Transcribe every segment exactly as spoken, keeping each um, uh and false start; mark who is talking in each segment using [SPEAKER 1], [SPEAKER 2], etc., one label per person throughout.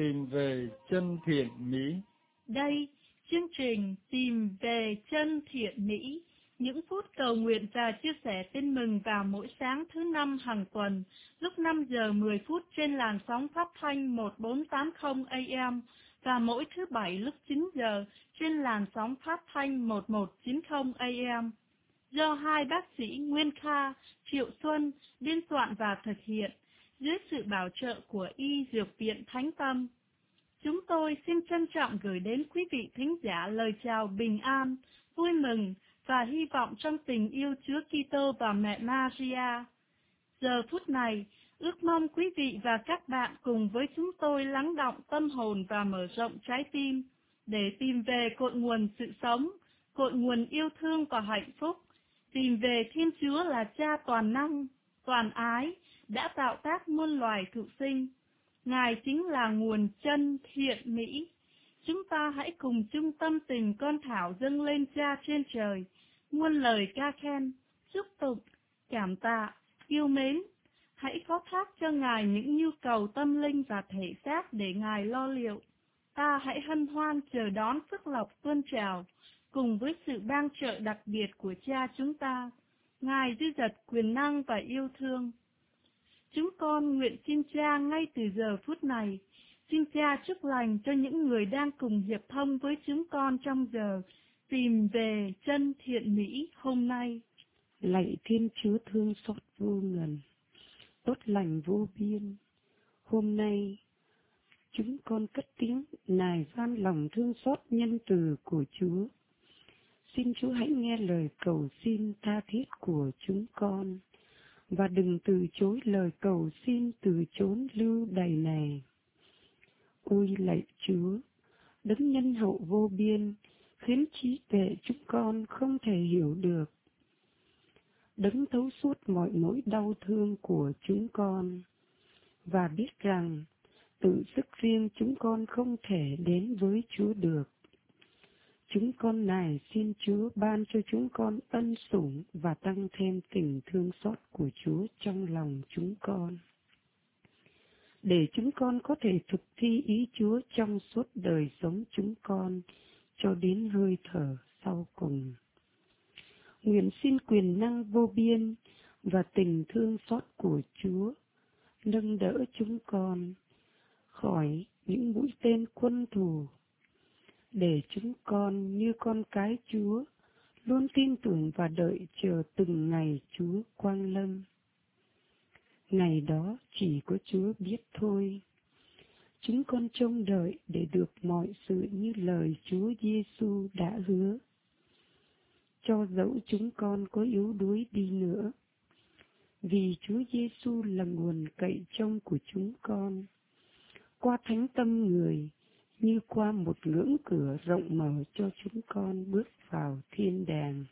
[SPEAKER 1] tìm về chân thiện mỹ.
[SPEAKER 2] Đây, chương trình Tìm về chân thiện mỹ, những phút cầu nguyện và chia sẻ tin mừng vào mỗi sáng thứ năm hàng tuần, lúc năm giờ mười phút trên làn sóng phát thanh một bốn tám không A M và mỗi thứ bảy lúc chín giờ trên làn sóng phát thanh một một chín không A M. Do hai bác sĩ Nguyên Kha, Triệu Xuân biên soạn và thực hiện, dưới sự bảo trợ của Y Dược viện Thánh Tâm. Chúng tôi xin trân trọng gửi đến quý vị thính giả lời chào bình an, vui mừng và hy vọng trong tình yêu Chúa Kitô và mẹ Maria. Giờ phút này, ước mong quý vị và các bạn cùng với chúng tôi lắng đọng tâm hồn và mở rộng trái tim để tìm về cội nguồn sự sống, cội nguồn yêu thương và hạnh phúc, tìm về Thiên Chúa là Cha toàn năng, toàn ái, đã tạo tác muôn loài thụ sinh. Ngài chính là nguồn chân thiện mỹ. Chúng ta hãy cùng chung tâm tình con thảo dâng lên Cha trên trời, muôn lời ca khen, chúc tụng, cảm tạ, yêu mến. Hãy phó thác cho Ngài những nhu cầu tâm linh và thể xác để Ngài lo liệu. Ta hãy hân hoan chờ đón phước lộc tuôn trào, cùng với sự ban trợ đặc biệt của Cha chúng ta, Ngài dư dật quyền năng và yêu thương. Chúng con nguyện xin Cha ngay từ giờ phút này, xin Cha chúc lành cho những người đang cùng hiệp thông với chúng con trong giờ tìm về chân thiện mỹ hôm nay.
[SPEAKER 3] Lạy Thiên Chúa thương xót vô ngần, tốt lành vô biên, hôm nay chúng con cất tiếng nài van lòng thương xót nhân từ của Chúa. Xin Chúa hãy nghe lời cầu xin tha thiết của chúng con, và đừng từ chối lời cầu xin từ chốn lưu đày này. Ôi lạy Chúa, đấng nhân hậu vô biên, khiến trí tuệ chúng con không thể hiểu được. Đấng thấu suốt mọi nỗi đau thương của chúng con, và biết rằng tự sức riêng chúng con không thể đến với Chúa được. Chúng con nài xin Chúa ban cho chúng con ân sủng và tăng thêm tình thương xót của Chúa trong lòng chúng con, để chúng con có thể thực thi ý Chúa trong suốt đời sống chúng con cho đến hơi thở sau cùng. Nguyện xin quyền năng vô biên và tình thương xót của Chúa nâng đỡ chúng con khỏi những mũi tên quân thù, để chúng con như con cái Chúa luôn tin tưởng và đợi chờ từng ngày Chúa quang lâm. Ngày đó chỉ có Chúa biết thôi. Chúng con trông đợi để được mọi sự như lời Chúa Giêsu đã hứa. Cho dẫu chúng con có yếu đuối đi nữa, vì Chúa Giêsu là nguồn cậy trông của chúng con. Qua thánh tâm người, như qua một ngưỡng cửa rộng mở cho chúng con bước vào thiên đàng.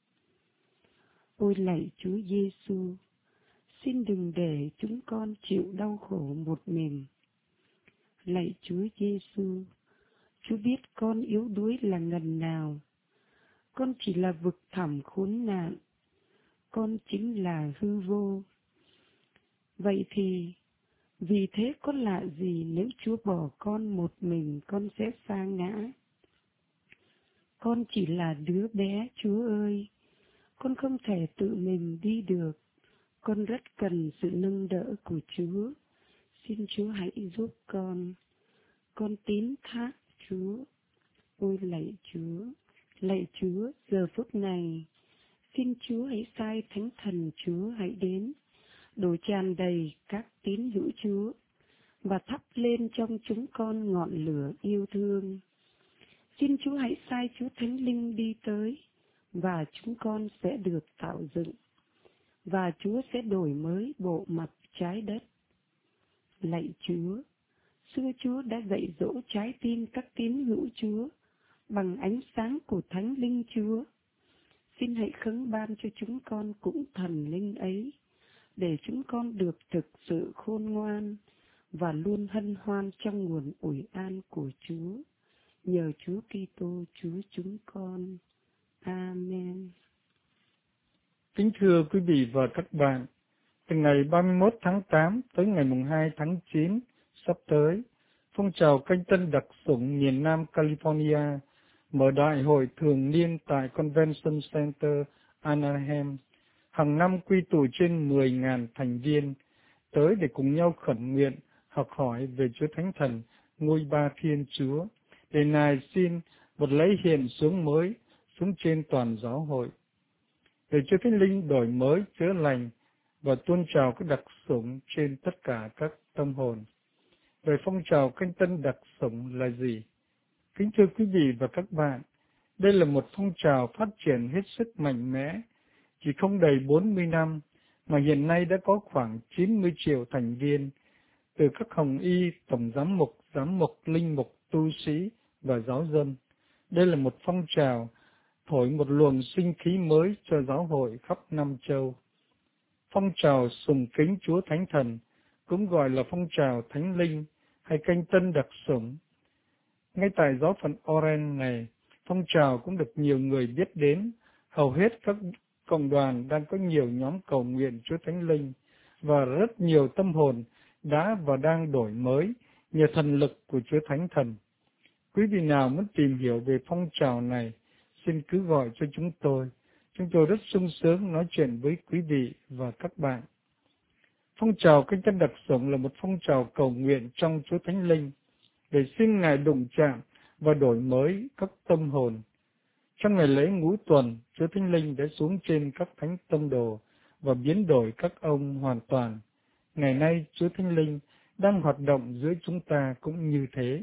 [SPEAKER 3] Ôi lạy Chúa Giêsu, xin đừng để chúng con chịu đau khổ một mình. Lạy Chúa Giêsu, Chúa biết con yếu đuối là ngần nào. Con chỉ là vực thẳm khốn nạn. Con chính là hư vô. Vậy thì, vì thế có lạ gì nếu Chúa bỏ con một mình con sẽ sa ngã? Con chỉ là đứa bé, Chúa ơi. Con không thể tự mình đi được. Con rất cần sự nâng đỡ của Chúa. Xin Chúa hãy giúp con. Con tín thác Chúa. Ôi lạy Chúa, lạy Chúa, giờ phút này, xin Chúa hãy sai Thánh Thần Chúa hãy đến, đổ tràn đầy các tín hữu Chúa, và thắp lên trong chúng con ngọn lửa yêu thương. Xin Chúa hãy sai Chúa Thánh Linh đi tới, và chúng con sẽ được tạo dựng, và Chúa sẽ đổi mới bộ mặt trái đất. Lạy Chúa, xưa Chúa đã dạy dỗ trái tim các tín hữu Chúa bằng ánh sáng của Thánh Linh Chúa. Xin hãy khấn ban cho chúng con cũng thần linh ấy, để chúng con được thực sự khôn ngoan và luôn hân hoan trong nguồn ủi an của Chúa. Nhờ Chúa Kitô Chúa chúng con. Amen.
[SPEAKER 1] Kính thưa quý vị và các bạn, từ ngày ba mươi mốt tháng tám tới ngày mùng hai tháng chín sắp tới, Phong trào canh tân đặc sủng miền Nam California mở đại hội thường niên tại Convention Center Anaheim. Hàng năm quy tụ trên mười nghìn thành viên tới để cùng nhau khẩn nguyện, học hỏi về Chúa Thánh Thần, ngôi ba Thiên Chúa, để Ngài xin một lấy hiện xuống mới xuống trên toàn giáo hội. Để Chúa Thánh Linh đổi mới, chữa lành và tuôn trào các đặc sủng trên tất cả các tâm hồn. Về phong trào canh tân đặc sủng là gì? Kính thưa quý vị và các bạn, đây là một phong trào phát triển hết sức mạnh mẽ. Chỉ không đầy bốn mươi năm mà hiện nay đã có khoảng chín mươi triệu thành viên, từ các hồng y, tổng giám mục, giám mục, linh mục, tu sĩ và giáo dân. Đây là một phong trào thổi một luồng sinh khí mới cho giáo hội khắp năm châu. Phong trào sùng kính Chúa Thánh Thần cũng gọi là phong trào Thánh Linh hay canh tân đặc sủng. Ngay tại giáo phận Oren này, phong trào cũng được nhiều người biết đến. Hầu hết các cộng đoàn đang có nhiều nhóm cầu nguyện Chúa Thánh Linh và rất nhiều tâm hồn đã và đang đổi mới nhờ thần lực của Chúa Thánh Thần. Quý vị nào muốn tìm hiểu về phong trào này, xin cứ gọi cho chúng tôi. Chúng tôi rất sung sướng nói chuyện với quý vị và các bạn. Phong trào canh tân đặc sủng là một phong trào cầu nguyện trong Chúa Thánh Linh để xin Ngài đụng chạm và đổi mới các tâm hồn. Trong ngày lễ ngũ tuần, Chúa Thánh Linh đã xuống trên các thánh tông đồ và biến đổi các ông hoàn toàn. Ngày nay, Chúa Thánh Linh đang hoạt động giữa chúng ta cũng như thế.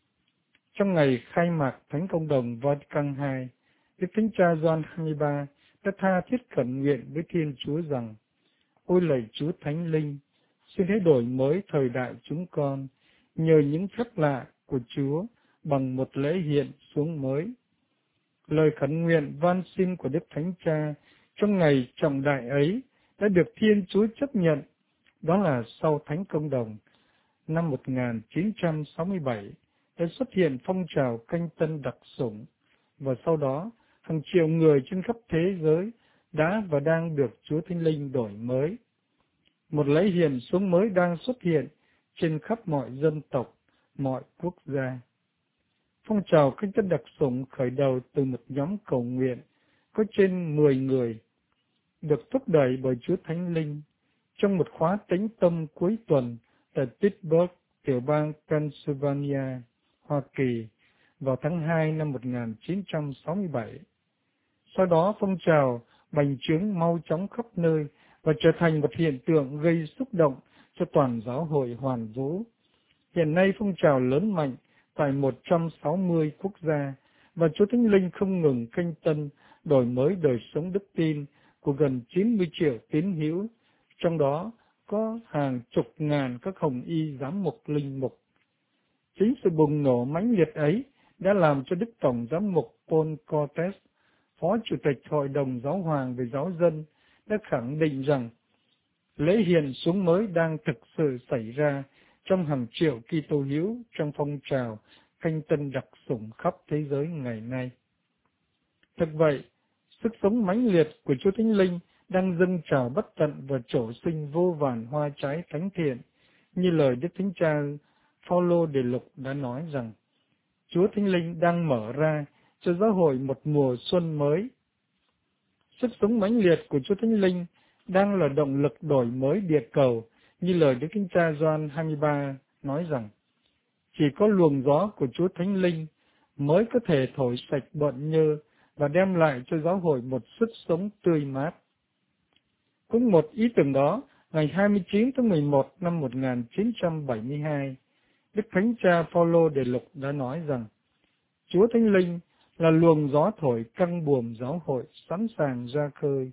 [SPEAKER 1] Trong ngày khai mạc Thánh Công đồng Vatican hai, Đức Thánh Cha Gioan hai mươi ba đã tha thiết khẩn nguyện với Thiên Chúa rằng: Ôi lạy Chúa Thánh Linh, xin hãy đổi mới thời đại chúng con nhờ những phép lạ của Chúa bằng một lễ hiện xuống mới. Lời khẩn nguyện van xin của Đức Thánh Cha trong ngày trọng đại ấy đã được Thiên Chúa chấp nhận. Đó là sau Thánh Công đồng năm một nghìn chín trăm sáu mươi bảy đã xuất hiện phong trào canh tân đặc sủng, và sau đó hàng triệu người trên khắp thế giới đã và đang được Chúa Thánh Linh đổi mới. Một lễ hiện xuống mới đang xuất hiện trên khắp mọi dân tộc, mọi quốc gia. Phong trào canh tân đặc sủng khởi đầu từ một nhóm cầu nguyện có trên mười người, được thúc đẩy bởi Chúa Thánh Linh trong một khóa tĩnh tâm cuối tuần tại Pittsburgh, tiểu bang Pennsylvania, Hoa Kỳ vào tháng hai năm một nghìn chín trăm sáu mươi bảy. Sau đó phong trào bành trướng mau chóng khắp nơi và trở thành một hiện tượng gây xúc động cho toàn giáo hội hoàn vũ. Hiện nay phong trào lớn mạnh tại một trăm sáu mươi quốc gia, và Chúa Thánh Linh không ngừng canh tân, đổi mới đời sống đức tin của gần chín mươi triệu tín hữu, trong đó có hàng chục ngàn các hồng y, giám mục, linh mục. Chính sự bùng nổ mãnh liệt ấy đã làm cho Đức Tổng giám mục Paul Cortes, Phó Chủ tịch Hội đồng Giáo hoàng về giáo dân, đã khẳng định rằng lễ hiện xuống mới đang thực sự xảy ra trong hàng triệu Kitô hữu trong phong trào canh tân đặc sủng khắp thế giới ngày nay. Thực vậy, sức sống mãnh liệt của Chúa Thánh Linh đang dâng trào bất tận và trổ sinh vô vàn hoa trái thánh thiện, như lời Đức Thánh Cha Phaolô Đề Lục đã nói rằng Chúa Thánh Linh đang mở ra cho giáo hội một mùa xuân mới. Sức sống mãnh liệt của Chúa Thánh Linh đang là động lực đổi mới địa cầu, như lời Đức Thánh Cha Gioan hai mươi ba nói rằng chỉ có luồng gió của Chúa Thánh Linh mới có thể thổi sạch bợn nhơ và đem lại cho giáo hội một sức sống tươi mát. Cũng một ý tưởng đó, ngày hai mươi chín tháng mười một năm một nghìn chín trăm bảy mươi hai, Đức Thánh Cha Phaolô Đề Lục đã nói rằng Chúa Thánh Linh là luồng gió thổi căng buồm giáo hội sẵn sàng ra khơi.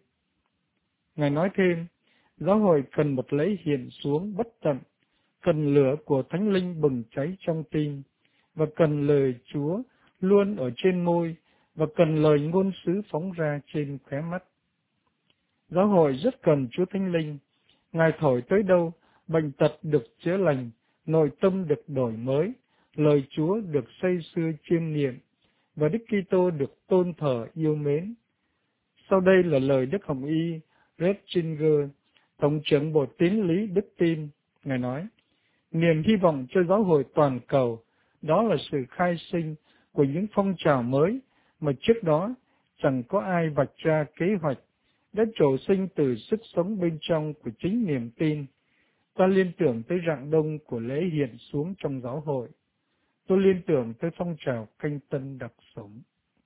[SPEAKER 1] Ngài nói thêm, giáo hội cần một lễ hiện xuống bất tận, cần lửa của Thánh Linh bừng cháy trong tim, và cần lời Chúa luôn ở trên môi, và cần lời ngôn sứ phóng ra trên khóe mắt. Giáo hội rất cần Chúa Thánh Linh. Ngài thổi tới đâu, bệnh tật được chữa lành, nội tâm được đổi mới, lời Chúa được say sưa chiêm niệm, và Đức Kitô được tôn thờ yêu mến. Sau đây là lời Đức Hồng Y Ratzinger, Tổng trưởng Bộ Tín lý Đức tin. Ngài nói, Niềm hy vọng cho giáo hội toàn cầu, đó là sự khai sinh của những phong trào mới mà trước đó chẳng có ai vạch ra kế hoạch, đã trổ sinh từ sức sống bên trong của chính niềm tin. Ta liên tưởng tới rạng đông của lễ hiện xuống trong giáo hội. Tôi liên tưởng tới phong trào canh tân đặc sủng.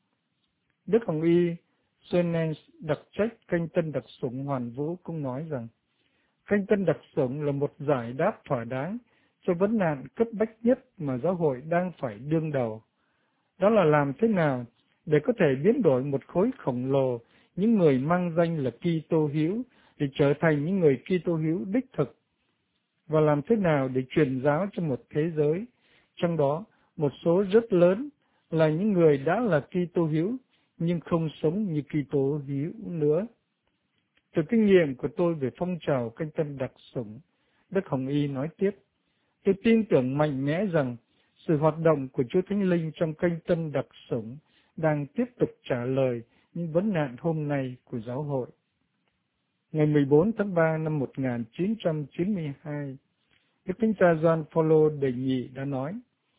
[SPEAKER 1] Đức Hồng Y Suenens, đặc trách canh tân đặc sủng Hoàn Vũ cũng nói rằng, canh tân đặc sủng là một giải đáp thỏa đáng cho vấn nạn cấp bách nhất mà giáo hội đang phải đương đầu. Đó là làm thế nào để có thể biến đổi một khối khổng lồ những người mang danh là Kitô hữu để trở thành những người Kitô hữu đích thực, và làm thế nào để truyền giáo cho một thế giới, trong đó một số rất lớn là những người đã là Kitô hữu nhưng không sống như Kitô hữu nữa. Từ kinh nghiệm của tôi về phong trào canh tân đặc sủng, Đức Hồng Y nói tiếp, tôi tin tưởng mạnh mẽ rằng sự hoạt động của Chúa Thánh Linh trong canh tân đặc sủng đang tiếp tục trả lời những vấn nạn hôm nay của giáo hội. Ngày mười bốn tháng ba năm một nghìn chín trăm chín mươi hai, Đức Thánh cha Gioan Phaolô đệ nhị đã nói,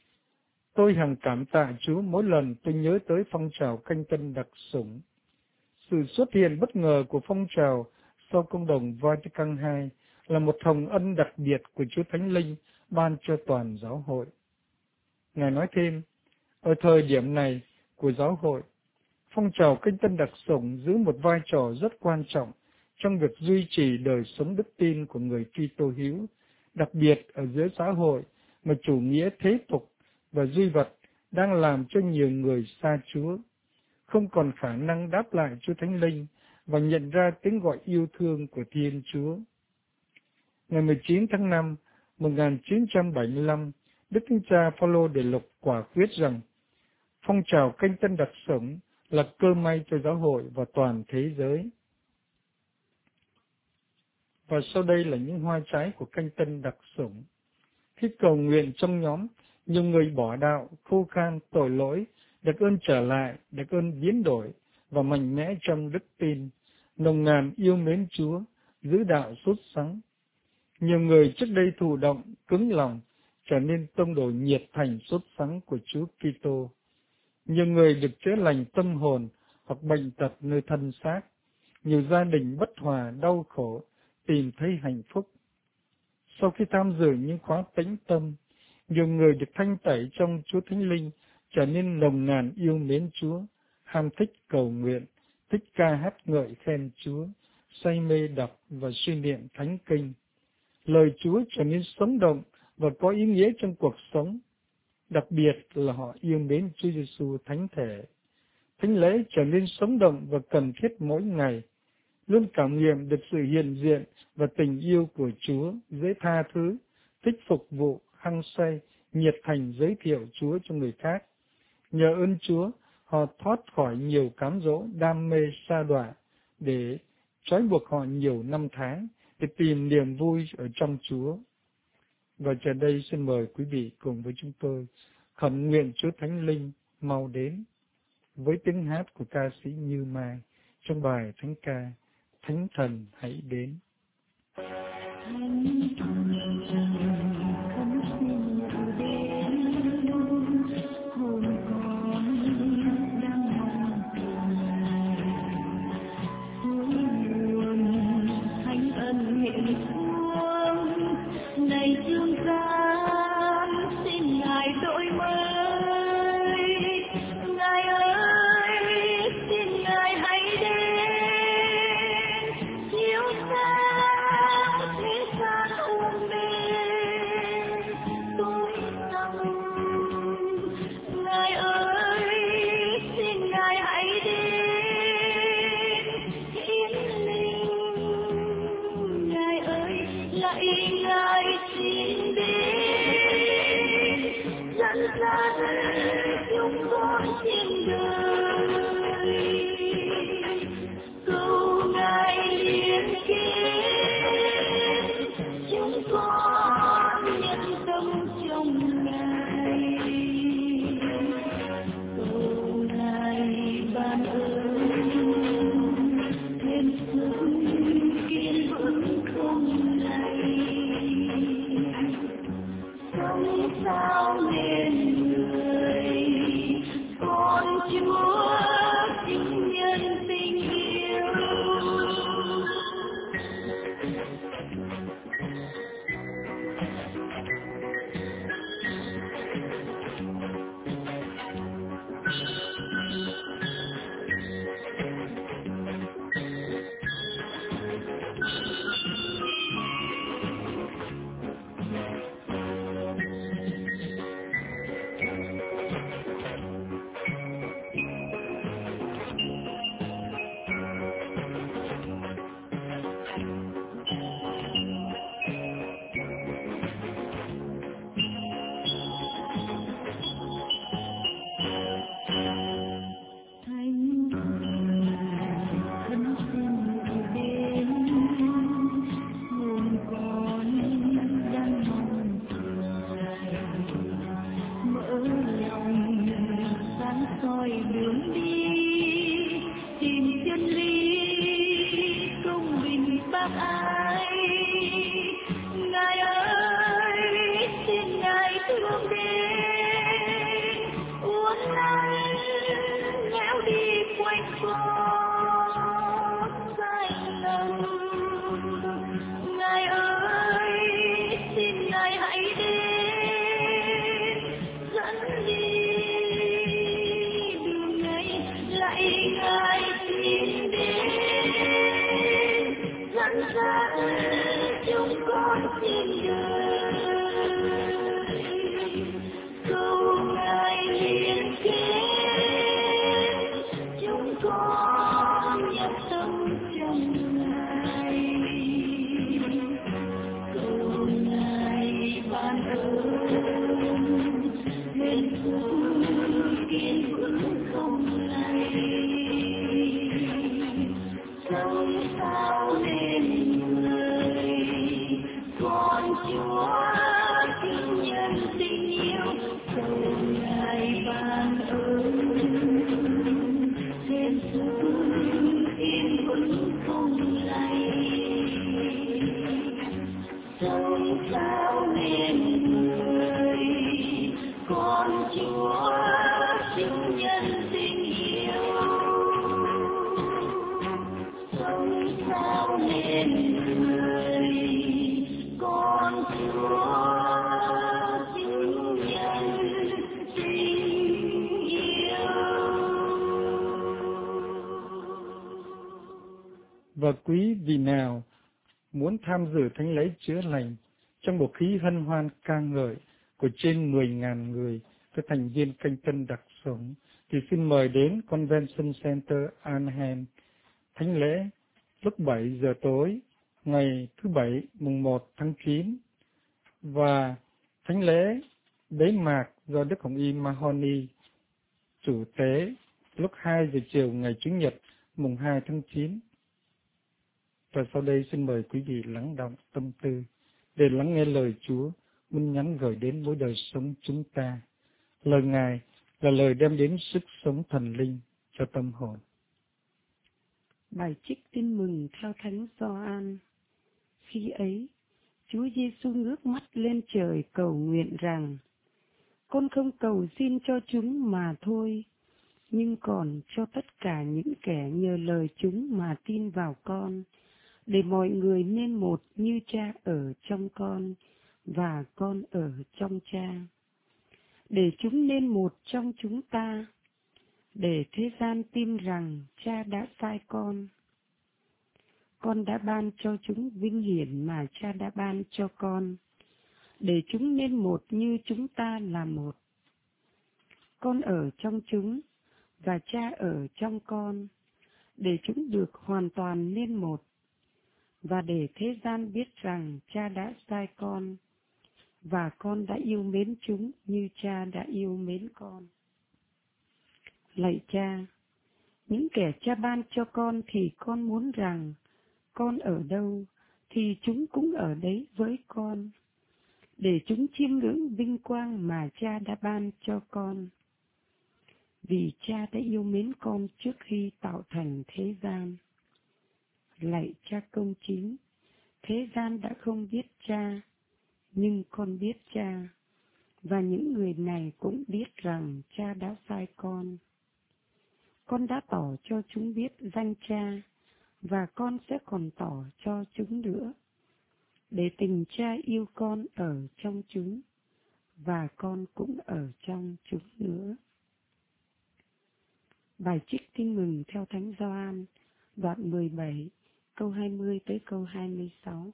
[SPEAKER 1] tôi hằng cảm tạ Chúa mỗi lần tôi nhớ tới phong trào canh tân đặc sủng. Sự xuất hiện bất ngờ của phong trào sau công đồng Vatican hai là một hồng ân đặc biệt của Chúa Thánh Linh ban cho toàn giáo hội. Ngài nói thêm, ở thời điểm này của giáo hội, phong trào canh tân đặc sủng giữ một vai trò rất quan trọng trong việc duy trì đời sống đức tin của người Kitô hữu, đặc biệt ở giữa xã hội mà chủ nghĩa thế tục và duy vật đang làm cho nhiều người xa Chúa, không còn khả năng đáp lại Chúa Thánh Linh và nhận ra tiếng gọi yêu thương của Thiên Chúa. Ngày mười chín tháng năm, một nghìn chín trăm bảy mươi lăm, Đức Thánh cha Phaolô đệ lục quả quyết rằng phong trào canh tân đặc sủng là cơ may cho giáo hội và toàn thế giới. Và sau đây là những hoa trái của canh tân đặc sủng. Khi cầu nguyện trong nhóm, nhiều người bỏ đạo, khô khan, tội lỗi, được ơn trở lại, được ơn biến đổi và mạnh mẽ trong đức tin, nồng nàn yêu mến Chúa, giữ đạo sốt sắng. Nhiều người trước đây thụ động, cứng lòng, trở nên tông đồ nhiệt thành sốt sắng của Chúa Kitô. Nhiều người được chữa lành tâm hồn hoặc bệnh tật nơi thân xác. Nhiều gia đình bất hòa, đau khổ, tìm thấy hạnh phúc. Sau khi tham dự những khóa tĩnh tâm, nhiều người được thanh tẩy trong Chúa Thánh Linh, trở nên nồng nàn yêu mến Chúa, ham thích cầu nguyện, thích ca hát ngợi khen Chúa, say mê đọc và suy niệm thánh kinh. Lời Chúa trở nên sống động và có ý nghĩa trong cuộc sống. Đặc biệt là họ yêu mến Chúa Giêsu thánh thể. Thánh lễ trở nên sống động và cần thiết mỗi ngày, luôn cảm nghiệm được sự hiện diện và tình yêu của Chúa, dễ tha thứ, thích phục vụ, hăng say, nhiệt thành giới thiệu Chúa cho người khác. Nhờ ơn Chúa, họ thoát khỏi nhiều cám dỗ, đam mê sa đọa để trói buộc họ nhiều năm tháng, để tìm niềm vui ở trong Chúa. Và giờ đây xin mời quý vị cùng với chúng tôi khẩn nguyện Chúa Thánh Linh mau đến với tiếng hát của ca sĩ Như Mai trong bài thánh ca Thánh Thần hãy đến.
[SPEAKER 2] Thánh Thần khấn xin đến, hồn con đang mong tìm, suối nguồn thánh ân hiện xuống, này dương gian xin Ngài đổi mới. Ngài ơi, xin Ngài hãy đến, chiếu sáng thế gian u mê tối tăm. Ngài ơi, xin Ngài hãy đến, hiến linh. Ngài ơi, lạy Ngài xin đến, dẫn dắt chúng con trên đời, cầu Ngài liên kết chúng con nhân tâm trong Ngài, cầu Ngài ban ơn thêm sức kiên vững không lay.
[SPEAKER 4] ban ơn nên kiên vững không lay, sống sao nên người con Chúa chứng nhân tình yêu cầu Ngài ban ơn nên kiên vững không lay, sống sao nên người con Chúa chứng nhân tình yêu, sống sao nên người con Chúa chứng nhân tình yêu.
[SPEAKER 1] Và quý vị nào muốn tham dự thánh lễ chữa lành trong một khí hân hoan ca ngợi của trên mười nghìn người các thành viên canh tân đặc sống, thì xin mời đến Convention Center Anaheim. Thánh lễ lúc bảy giờ tối ngày thứ Bảy mùng một tháng chín, và thánh lễ bế mạc do Đức Hồng Y Mahoney chủ tế lúc hai giờ chiều ngày Chủ nhật mùng hai tháng chín. Và sau đây xin mời quý vị lắng đọng tâm tư để lắng nghe lời Chúa muốn nhắn gửi đến mỗi đời sống chúng ta. Lời Ngài là lời đem đến sức sống thần linh cho tâm hồn.
[SPEAKER 3] Bài trích tin mừng theo Thánh Gioan. Khi ấy, Chúa Giêsu ngước mắt lên trời cầu nguyện rằng: Con không cầu xin cho chúng mà thôi, nhưng còn cho tất cả những kẻ nhờ lời chúng mà tin vào con, để mọi người nên một như Cha ở trong con và con ở trong Cha, để chúng nên một trong chúng ta, để thế gian tin rằng Cha đã sai con. Con đã ban cho chúng vinh hiển mà Cha đã ban cho con, để chúng nên một như chúng ta là một. Con ở trong chúng và Cha ở trong con, để chúng được hoàn toàn nên một, và để thế gian biết rằng Cha đã sai con, và con đã yêu mến chúng như Cha đã yêu mến con. Lạy Cha, những kẻ Cha ban cho con thì con muốn rằng con ở đâu thì chúng cũng ở đấy với con, để chúng chiêm ngưỡng vinh quang mà Cha đã ban cho con. Vì Cha đã yêu mến con trước khi tạo thành thế gian. Lạy Cha công chính, thế gian đã không biết Cha, nhưng con biết Cha, và những người này cũng biết rằng Cha đã sai con. Con đã tỏ cho chúng biết danh Cha, và con sẽ còn tỏ cho chúng nữa, để tình Cha yêu con ở trong chúng, và con cũng ở trong chúng nữa. Bài trích tin mừng theo Thánh Gioan, đoạn mười bảy, câu hai mươi tới câu hai mươi sáu.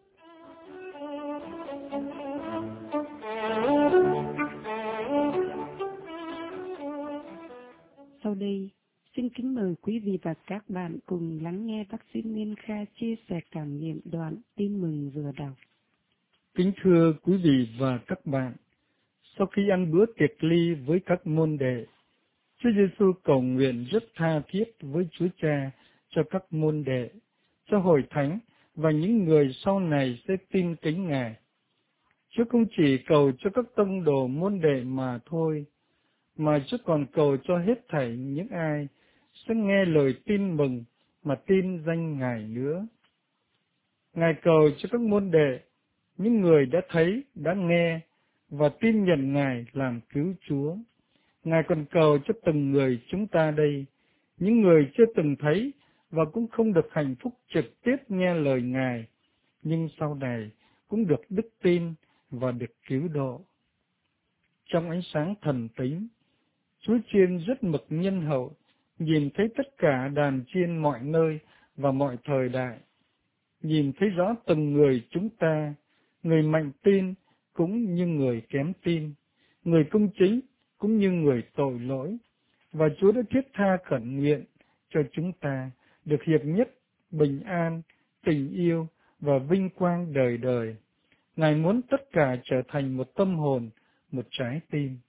[SPEAKER 3] Sau đây, xin kính mời quý vị và các bạn cùng lắng nghe bác sĩ Nguyên Kha chia sẻ cảm nghiệm đoạn tin mừng vừa đọc.
[SPEAKER 1] Kính thưa quý vị và các bạn, sau khi ăn bữa tiệc ly với các môn đệ, Chúa Giêsu cầu nguyện rất tha thiết với Chúa Cha cho các môn đệ, cho hội thánh và những người sau này sẽ tin kính Ngài. Chúa không chỉ cầu cho các tông đồ môn đệ mà thôi, mà Chúa còn cầu cho hết thảy những ai sẽ nghe lời tin mừng mà tin danh Ngài nữa. Ngài cầu cho các môn đệ, những người đã thấy, đã nghe và tin nhận Ngài làm cứu Chúa. Ngài còn cầu cho từng người chúng ta đây, những người chưa từng thấy và cũng không được hạnh phúc trực tiếp nghe lời Ngài, nhưng sau này cũng được đức tin và được cứu độ. Trong ánh sáng thần tính, Chúa Chiên rất mực nhân hậu, nhìn thấy tất cả đàn chiên mọi nơi và mọi thời đại, nhìn thấy rõ từng người chúng ta, người mạnh tin cũng như người kém tin, người công chính cũng như người tội lỗi, và Chúa đã thiết tha khẩn nguyện cho chúng ta được hiệp nhất, bình an, tình yêu và vinh quang đời đời. Ngài muốn tất cả trở thành một tâm hồn, một trái tim.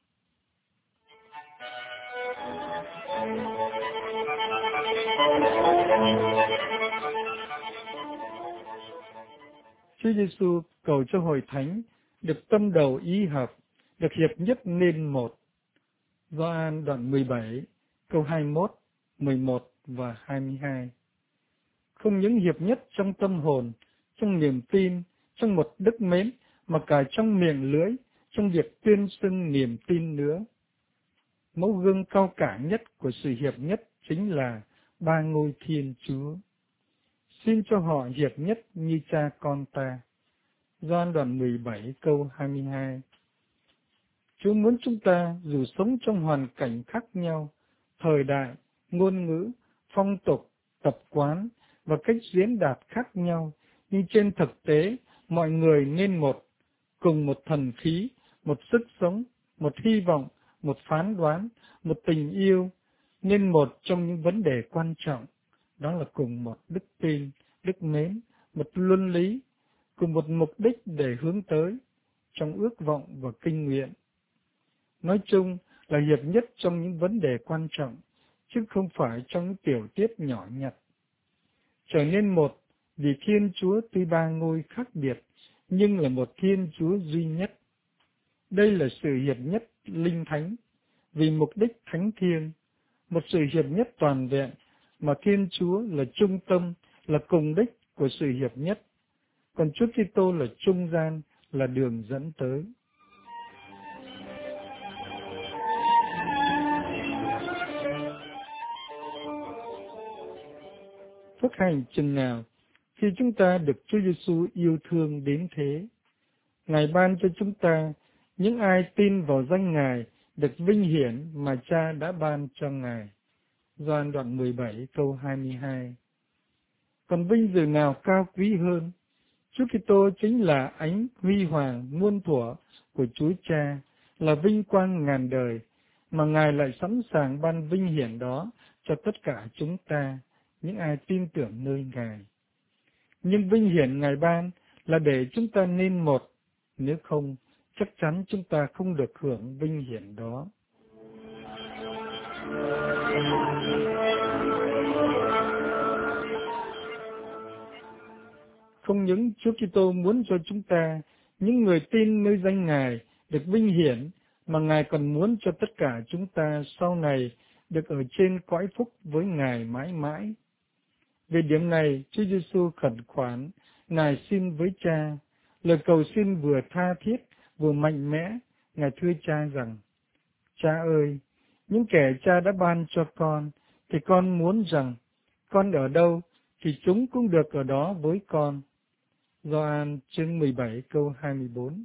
[SPEAKER 1] Chúa Giêsu cầu cho hội thánh được tâm đầu ý hợp, được hiệp nhất nên một. Gioan đoạn mười bảy, câu hai mươi mốt, mười một và hai mươi hai. Không những hiệp nhất trong tâm hồn, trong niềm tin, trong một đức mến, mà cả trong miệng lưỡi, trong việc tuyên xưng niềm tin nữa. Mẫu gương cao cả nhất của sự hiệp nhất chính là ba ngôi Thiên Chúa. Xin cho họ hiệp nhất như cha con ta. Gioan đoạn mười bảy câu hai mươi hai. Chúa muốn chúng ta dù sống trong hoàn cảnh khác nhau, thời đại, ngôn ngữ, phong tục, tập quán và cách diễn đạt khác nhau, nhưng trên thực tế mọi người nên một, cùng một thần khí, một sức sống, một hy vọng, một phán đoán, một tình yêu, nên một trong những vấn đề quan trọng, đó là cùng một đức tin, đức mến, một luân lý, cùng một mục đích để hướng tới, trong ước vọng và kinh nguyện. Nói chung là hiệp nhất trong những vấn đề quan trọng, chứ không phải trong những tiểu tiết nhỏ nhặt. Trở nên một vì Thiên Chúa tuy ba ngôi khác biệt, nhưng là một Thiên Chúa duy nhất. Đây là sự hiệp nhất linh thánh, vì mục đích thánh thiêng, một sự hiệp nhất toàn vẹn, mà Thiên Chúa là trung tâm, là cùng đích của sự hiệp nhất, còn Chúa Kitô là trung gian, là đường dẫn tới. Phước hạnh chừng nào khi chúng ta được Chúa Giêsu yêu thương đến thế. Ngài ban cho chúng ta, những ai tin vào danh Ngài, được vinh hiển mà Cha đã ban cho Ngài. Gioan đoạn mười bảy câu hai mươi hai. Còn vinh dự nào cao quý hơn? Chúa Kitô chính là ánh huy hoàng muôn thuở của Chúa Cha, là vinh quang ngàn đời, mà Ngài lại sẵn sàng ban vinh hiển đó cho tất cả chúng ta, những ai tin tưởng nơi Ngài. Nhưng vinh hiển Ngài ban là để chúng ta nên một, nếu không, chắc chắn chúng ta không được hưởng vinh hiển đó. Không những Chúa Kitô muốn cho chúng ta, những người tin nơi danh Ngài, được vinh hiển, mà Ngài còn muốn cho tất cả chúng ta sau này được ở trên cõi phúc với Ngài mãi mãi. Về điểm này, Chúa Giêsu khẩn khoản, Ngài xin với Cha, lời cầu xin vừa tha thiết, vừa mạnh mẽ. Ngài thưa Cha rằng, Cha ơi, những kẻ Cha đã ban cho con, thì con muốn rằng, con ở đâu, thì chúng cũng được ở đó với con. Gioan chương mười bảy câu hai mươi bốn.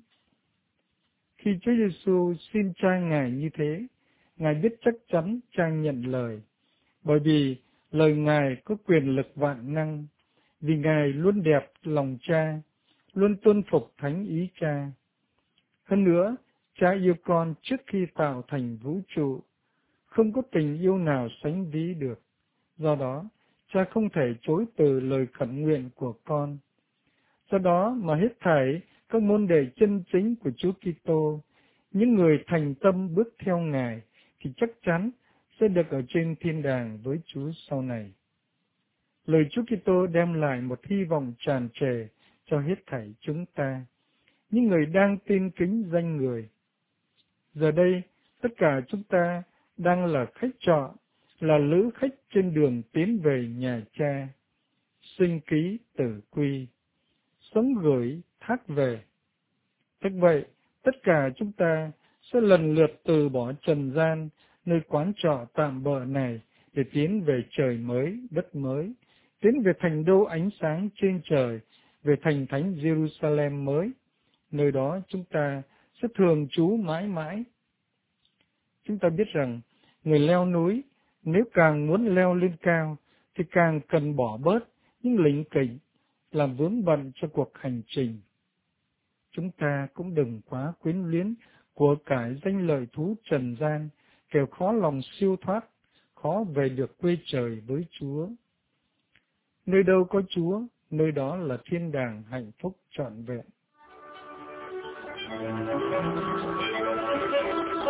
[SPEAKER 1] Khi Chúa Giêsu xin Cha Ngài như thế, Ngài biết chắc chắn Cha nhận lời, bởi vì lời Ngài có quyền lực vạn năng, vì Ngài luôn đẹp lòng Cha, luôn tuân phục thánh ý Cha. Hơn nữa, Cha yêu con trước khi tạo thành vũ trụ, không có tình yêu nào sánh ví được. Do đó, Cha không thể chối từ lời khẩn nguyện của con. Do đó mà hết thảy các môn đệ chân chính của Chúa Kitô, những người thành tâm bước theo Ngài, thì chắc chắn sẽ được ở trên thiên đàng với Chúa sau này. Lời Chúa Kitô đem lại một hy vọng tràn trề cho hết thảy chúng ta, những người đang tin kính danh Người. Giờ đây, tất cả chúng ta đang là khách trọ, là lữ khách trên đường tiến về nhà Cha, sinh ký tử quy, sống gửi thác về. Thế vậy, tất cả chúng ta sẽ lần lượt từ bỏ trần gian, nơi quán trọ tạm bợ này, để tiến về trời mới, đất mới, tiến về thành đô ánh sáng trên trời, về thành thánh Jerusalem mới. Nơi đó chúng ta sẽ thường trú mãi mãi. Chúng ta biết rằng, người leo núi, nếu càng muốn leo lên cao, thì càng cần bỏ bớt những lỉnh kỉnh, làm vướng bận cho cuộc hành trình. Chúng ta cũng đừng quá quyến luyến của cải danh lợi thú trần gian, kẻo khó lòng siêu thoát, khó về được quê trời với Chúa. Nơi đâu có Chúa, nơi đó là thiên đàng hạnh phúc trọn vẹn.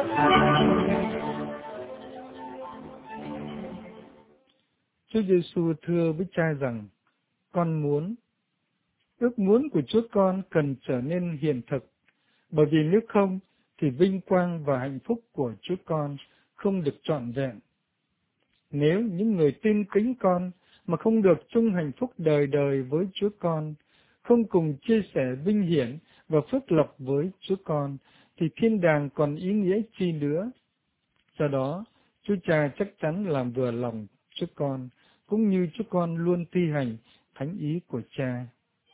[SPEAKER 1] Chúa Giêsu thưa với Cha rằng, con muốn, ước muốn của Chúa con cần trở nên hiện thực, bởi vì nếu không thì vinh quang và hạnh phúc của Chúa con không được trọn vẹn. Nếu những người tin kính con mà không được chung hạnh phúc đời đời với Chúa con, không cùng chia sẻ vinh hiển và phước lộc với Chúa con, thì thiên đàng còn ý nghĩa chi nữa? Do đó, Chúa Cha chắc chắn làm vừa lòng Chúa con, cũng như Chúa con luôn thi hành thánh ý của Cha.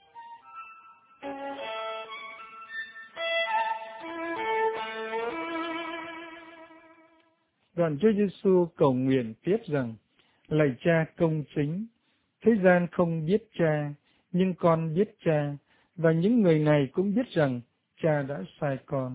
[SPEAKER 1] Đoạn Chúa Giêsu cầu nguyện tiếp rằng, lạy Cha công chính, thế gian không biết Cha, nhưng con biết Cha, và những người này cũng biết rằng Cha đã sai con.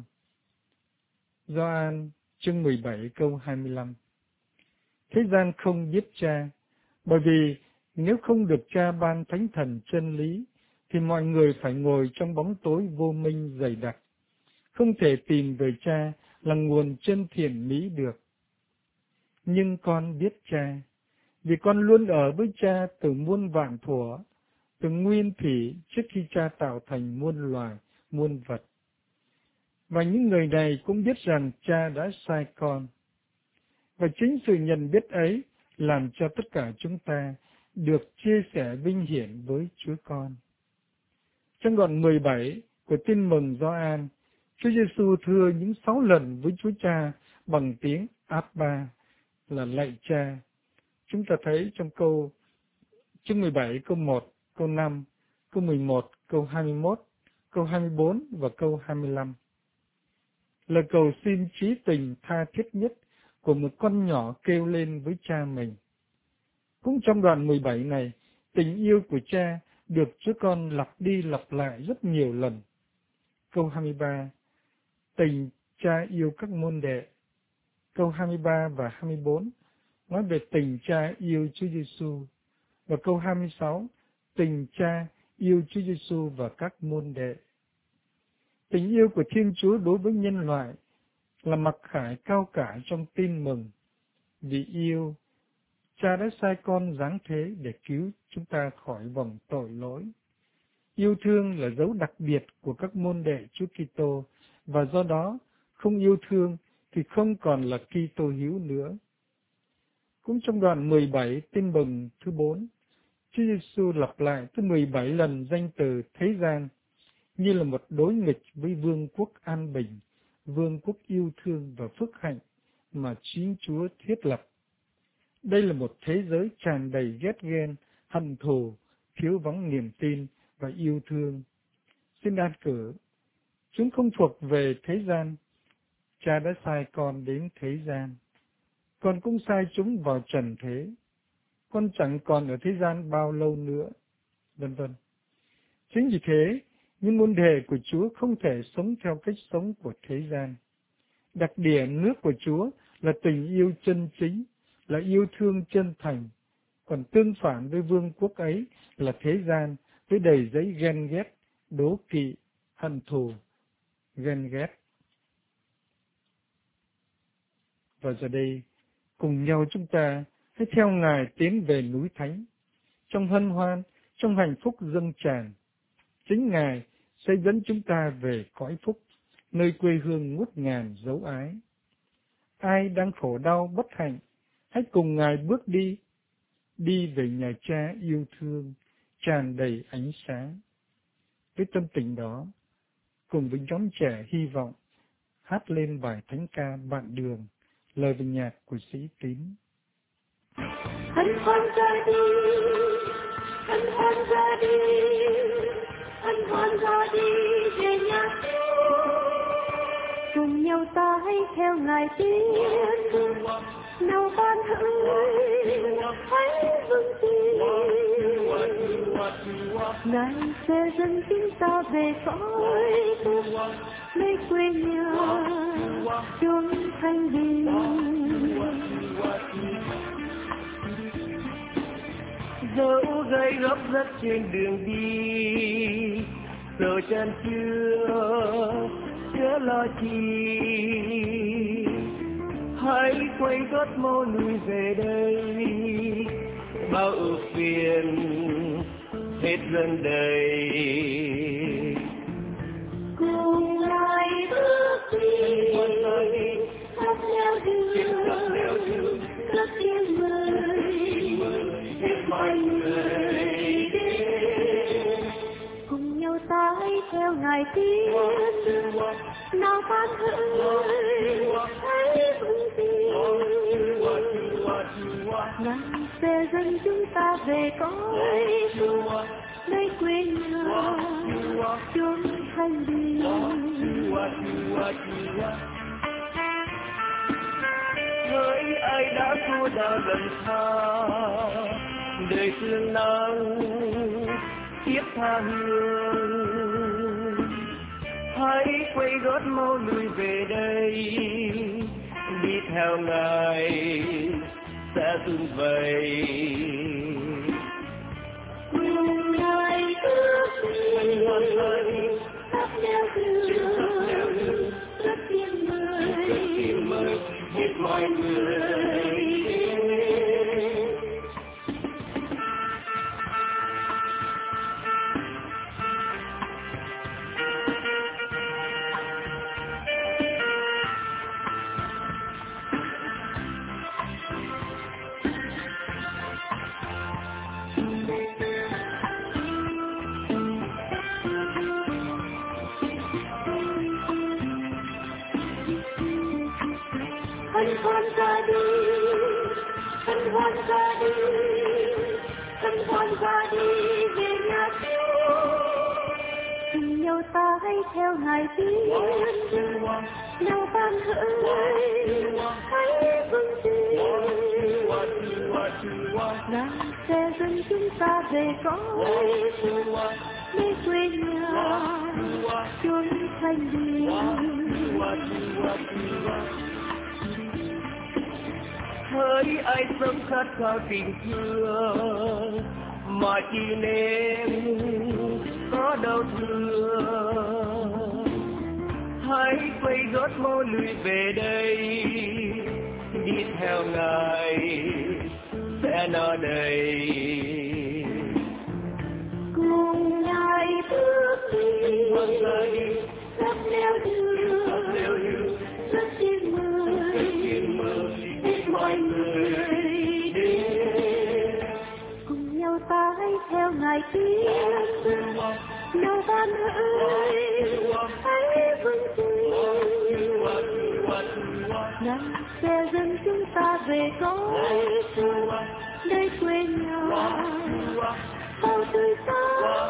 [SPEAKER 1] Gioan chương mười bảy câu hai mươi lăm. Thế gian không biết Cha, bởi vì nếu không được Cha ban thánh thần chân lý, thì mọi người phải ngồi trong bóng tối vô minh dày đặc, không thể tìm về Cha là nguồn chân thiện mỹ được. Nhưng con biết Cha, vì con luôn ở với Cha từ muôn vạn thuở, từ nguyên thủy trước khi Cha tạo thành muôn loài, muôn vật. Và những người này cũng biết rằng Cha đã sai con. Và chính sự nhận biết ấy làm cho tất cả chúng ta được chia sẻ vinh hiển với Chúa con. Trong đoạn mười bảy của Tin mừng Gioan, Chúa Giêsu thưa những sáu lần với Chúa Cha bằng tiếng Abba, là lạy Cha. Chúng ta thấy trong câu chương mười bảy câu một, câu năm, câu mười một, câu hai mươi mốt, câu hai mươi bốn và câu hai mươi lăm. Là cầu xin trí tình tha thiết nhất của một con nhỏ kêu lên với Cha mình. Cũng trong đoạn mười bảy này, tình yêu của Cha được Chúa con lặp đi lặp lại rất nhiều lần. Câu hai mươi ba, tình Cha yêu các môn đệ. Câu hai mươi ba và hai mươi bốn nói về tình Cha yêu Chúa Giêsu. Và câu hai mươi sáu, tình Cha yêu Chúa Giêsu và các môn đệ. Tình yêu của Thiên Chúa đối với nhân loại là mặc khải cao cả trong tin mừng. Vì yêu, Cha đã sai con giáng thế để cứu chúng ta khỏi vòng tội lỗi. Yêu thương là dấu đặc biệt của các môn đệ Chúa Kitô, và do đó không yêu thương thì không còn là Kitô hữu nữa. Cũng trong đoạn mười bảy tin mừng thứ bốn, Chúa Giêsu lặp lại tới mười bảy lần danh từ thế gian, như là một đối nghịch với vương quốc an bình, vương quốc yêu thương và phước hạnh mà chính Chúa thiết lập. Đây là một thế giới tràn đầy ghét ghen, hận thù, thiếu vắng niềm tin và yêu thương. Xin đan cử, chúng không thuộc về thế gian. Cha đã sai con đến thế gian. Con cũng sai chúng vào trần thế. Con chẳng còn ở thế gian bao lâu nữa, vân vân. Chính vì thế, những môn đệ của Chúa không thể sống theo cách sống của thế gian. Đặc điểm nước của Chúa là tình yêu chân chính, là yêu thương chân thành. Còn tương phản với vương quốc ấy là thế gian với đầy giấy ghen ghét, đố kỵ, hận thù, ghen ghét. Và giờ đây, cùng nhau chúng ta hãy theo Ngài tiến về núi Thánh, trong hân hoan, trong hạnh phúc dâng tràn. Chính Ngài sẽ dẫn chúng ta về cõi phúc, nơi quê hương ngút ngàn dấu ái. Ai đang khổ đau bất hạnh, hãy cùng Ngài bước đi, đi về nhà Cha yêu thương, tràn đầy ánh sáng. Với tâm tình đó, cùng với nhóm trẻ hy vọng, hát lên bài thánh ca Bạn Đường, lời bình nhạc của sĩ Tín.
[SPEAKER 4] Hân hoan ra đi, hân hoan ra đi, hân hoan ra đi về nhà Chúa. Cùng nhau ta hãy theo Ngài tiến, nào ban hỡi, hãy vững tin. Ngài sẽ dẫn chúng ta về cõi phúc, nơi quê nhà chốn thanh bình.
[SPEAKER 5] Dẫu gây gấp rất trên đường đi, giờ chân chưa chưa lo chi. hãy quay gót mau lùi về đây, bao ưu phiền hết dần đầy.
[SPEAKER 4] Cùng lại bước đi, khắp nẻo đường, cất tiếng mời, hết mọi người đến. Cùng nhau ta hãy theo Ngài tiến, nào bạn hỡi, hãy vững tin. Ngài sẽ dẫn chúng ta về cõi nơi quê nhà, chốn thanh bình.
[SPEAKER 5] Hỡi ai đã khô đau lần xa, đời thương nắng tiếp tha hương, hãy quay gót mau lùi về đây, đi theo Ngài sẽ sum vầy.
[SPEAKER 4] Cùng Ngài bước đi, khắp nẻo đường, cất tiếng mời,
[SPEAKER 5] hết mọi người đến.
[SPEAKER 4] hân hoan ra đi, hân hoan ra đi, hân hoan ra đi về nhà Chúa. Cùng nhau ta hãy theo Ngài tiến, nào bạn hỡi, hãy vững tin. Ngài sẽ dẫn chúng ta về cõi nơi quê nhà, chốn thanh bình.
[SPEAKER 5] Hỡi ai sống khát khao tình thương, mà chỉ nên có đau thương, hãy quay gót mau lùi về đây, đi theo Ngài sẽ no đầy.
[SPEAKER 4] Cùng Ngài bước đi, khắp nẻo đường, rất tiếng mời, hết mọi người đến. Cùng nhau ta hãy theo Ngài tiến, nào bạn hỡi, hãy vững tin. Ngài sẽ dẫn chúng ta về cõi nơi quê nhà, bao tươi sáng.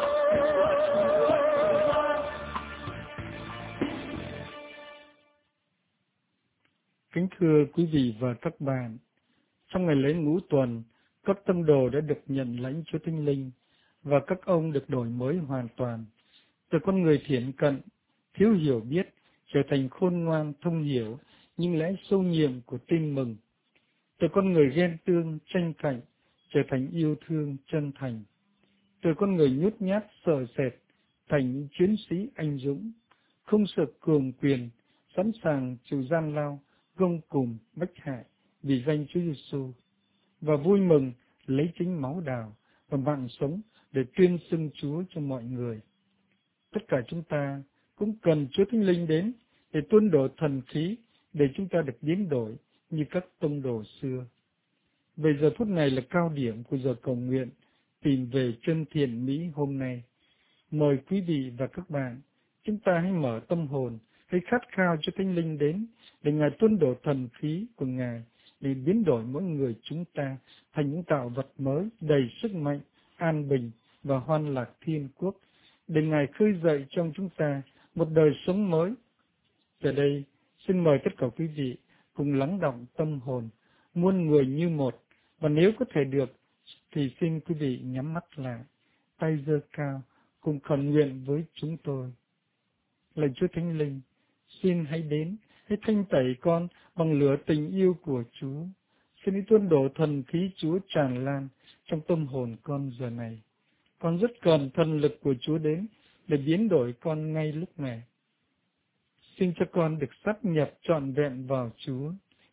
[SPEAKER 1] Kính thưa quý vị và các bạn, trong ngày lễ ngũ tuần, các tông đồ đã được nhận lãnh Chúa Thánh Linh và các ông được đổi mới hoàn toàn, từ con người thiển cận, thiếu hiểu biết, trở thành khôn ngoan, thông hiểu những lẽ sâu nhiệm của tin mừng, từ con người ghen tương, tranh cạnh, trở thành yêu thương, chân thành, từ con người nhút nhát, sợ sệt, thành những chiến sĩ anh dũng, không sợ cường quyền, sẵn sàng chịu gian lao, gông cùm, bách hại vì danh Chúa Giêsu, và vui mừng lấy chính máu đào và mạng sống để tuyên xưng Chúa cho mọi người. Tất cả chúng ta cũng cần Chúa Thánh Linh đến để tuôn đổ thần khí, để chúng ta được biến đổi như các tông đồ xưa. Về giờ phút này là cao điểm của giờ cầu nguyện tìm về chân thiện mỹ hôm nay. Mời quý vị và các bạn, chúng ta hãy mở tâm hồn, hãy khát khao cho Thánh Linh đến, để Ngài tuôn đổ thần khí của Ngài, để biến đổi mỗi người chúng ta thành những tạo vật mới, đầy sức mạnh, an bình và hoan lạc thiên quốc, để Ngài khơi dậy trong chúng ta một đời sống mới. Giờ đây, xin mời tất cả quý vị cùng lắng đọng tâm hồn, muôn người như một, và nếu có thể được, thì xin quý vị nhắm mắt lại, tay giơ cao, cùng khẩn nguyện với chúng tôi. Lạy Chúa Thánh Linh, xin hãy đến, hãy thanh tẩy con bằng lửa tình yêu của Chúa. Xin hãy tuôn đổ thần khí Chúa tràn lan trong tâm hồn con giờ này. Con rất cần thần lực của Chúa đến để biến đổi con ngay lúc này. Xin cho con được sáp nhập trọn vẹn vào Chúa.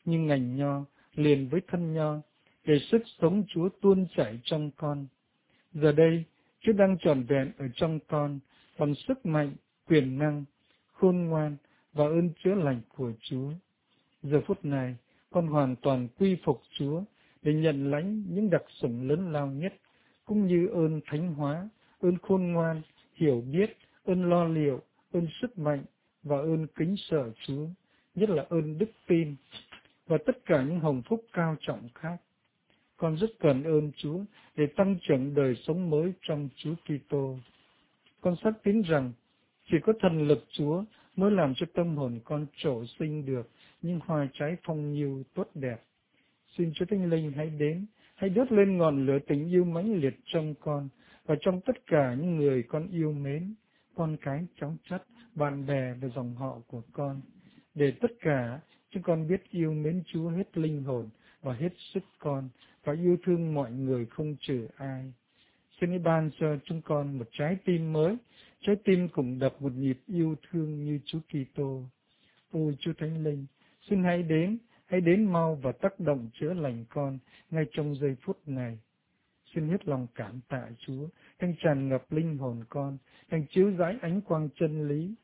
[SPEAKER 1] như ngành nho liền với thân nho, để sức sống Chúa tuôn chảy trong con. Giờ đây, Chúa đang trọn vẹn ở trong con, bằng sức mạnh, quyền năng, khôn ngoan và ơn chữa lành của Chúa. Giờ phút này, con hoàn toàn quy phục Chúa để nhận lãnh những đặc sủng lớn lao nhất, cũng như ơn thánh hóa, ơn khôn ngoan, hiểu biết, ơn lo liệu, ơn sức mạnh và ơn kính sợ Chúa, nhất là ơn đức tin và tất cả những hồng phúc cao trọng khác. Con rất cần ơn Chúa để tăng trưởng đời sống mới trong Chúa Kitô. Con xác tín rằng chỉ có thần lực Chúa mới làm cho tâm hồn con trổ sinh được những hoa trái phong nhiêu tốt đẹp. Xin Chúa Thánh Linh hãy đến, hãy đốt lên ngọn lửa tình yêu mãnh liệt trong con và trong tất cả những người con yêu mến, con cái, cháu chắt, bạn bè và dòng họ của con, để tất cả chúng con biết yêu mến Chúa hết linh hồn và hết sức con, và yêu thương mọi người không trừ ai. Xin hãy ban cho chúng con một trái tim mới, trái tim cùng đập một nhịp yêu thương như Chúa Kitô. Ôi Chúa Thánh Linh, xin hãy đến, hãy đến mau và tác động chữa lành con ngay trong giây phút này. Xin hết lòng cảm tạ Chúa, đang tràn ngập linh hồn con, đang chiếu rải ánh quang chân lý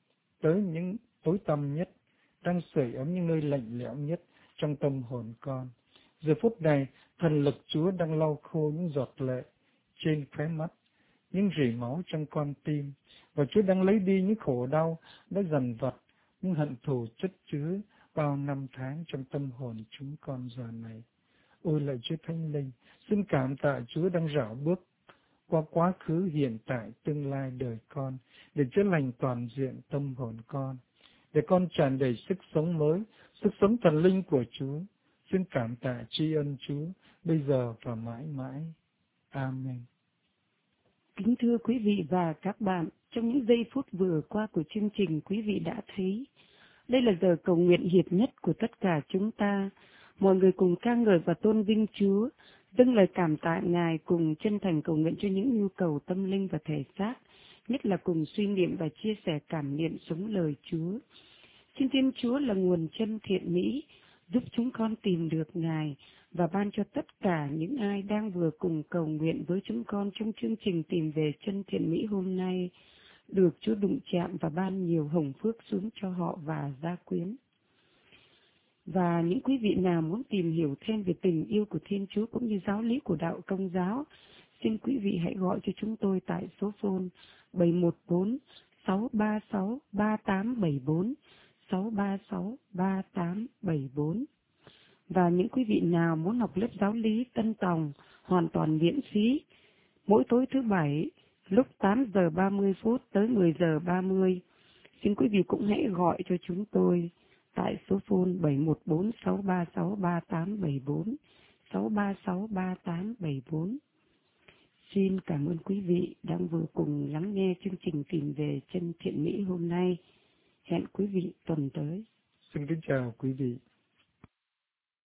[SPEAKER 1] tới những tối tăm nhất, đang sưởi ấm những nơi lạnh lẽo nhất trong tâm hồn con. Giờ phút này, thần lực Chúa đang lau khô những giọt lệ trên khóe mắt, những rỉ máu trong con tim, và Chúa đang lấy đi những khổ đau đã dằn vặt, những hận thù chất chứa bao năm tháng trong tâm hồn chúng con giờ này. Ôi lạy Chúa Thánh Linh, xin cảm tạ Chúa đang rảo bước qua quá khứ, hiện tại, tương lai đời con, để chữa lành toàn diện tâm hồn con, để con tràn đầy sức sống mới, sức sống thần linh của Chúa. Xin cảm tạ tri ân Chúa, bây giờ và mãi mãi. Amen.
[SPEAKER 3] Kính thưa quý vị và các bạn, trong những giây phút vừa qua của chương trình, quý vị đã thấy đây là giờ cầu nguyện hiệp nhất của tất cả chúng ta. Mọi người cùng ca ngợi và tôn vinh Chúa, dâng lời cảm tạ Ngài, cùng chân thành cầu nguyện cho những nhu cầu tâm linh và thể xác, nhất là cùng suy niệm và chia sẻ cảm niệm sống lời Chúa. Xin Thiên Chúa là nguồn chân thiện mỹ, giúp chúng con tìm được Ngài và ban cho tất cả những ai đang vừa cùng cầu nguyện với chúng con trong chương trình tìm về chân thiện mỹ hôm nay, được Chúa đụng chạm và ban nhiều hồng phước xuống cho họ và gia quyến. Và những quý vị nào muốn tìm hiểu thêm về tình yêu của Thiên Chúa cũng như giáo lý của đạo Công giáo, xin quý vị hãy gọi cho chúng tôi tại số phone bảy một bốn sáu ba sáu ba tám bảy bốn, sáu ba sáu ba tám bảy bốn. Và những quý vị nào muốn học lớp giáo lý Tân Tòng hoàn toàn miễn phí, mỗi tối thứ Bảy lúc tám giờ ba mươi phút tới mười giờ ba mươi, xin quý vị cũng hãy gọi cho chúng tôi tại số phone bảy một bốn sáu ba sáu ba tám bảy bốn, sáu ba sáu ba tám bảy bốn. Xin cảm ơn quý vị đang vừa cùng lắng nghe chương trình tìm về chân thiện mỹ hôm nay. Hẹn quý vị tuần tới.
[SPEAKER 1] Xin kính chào quý vị.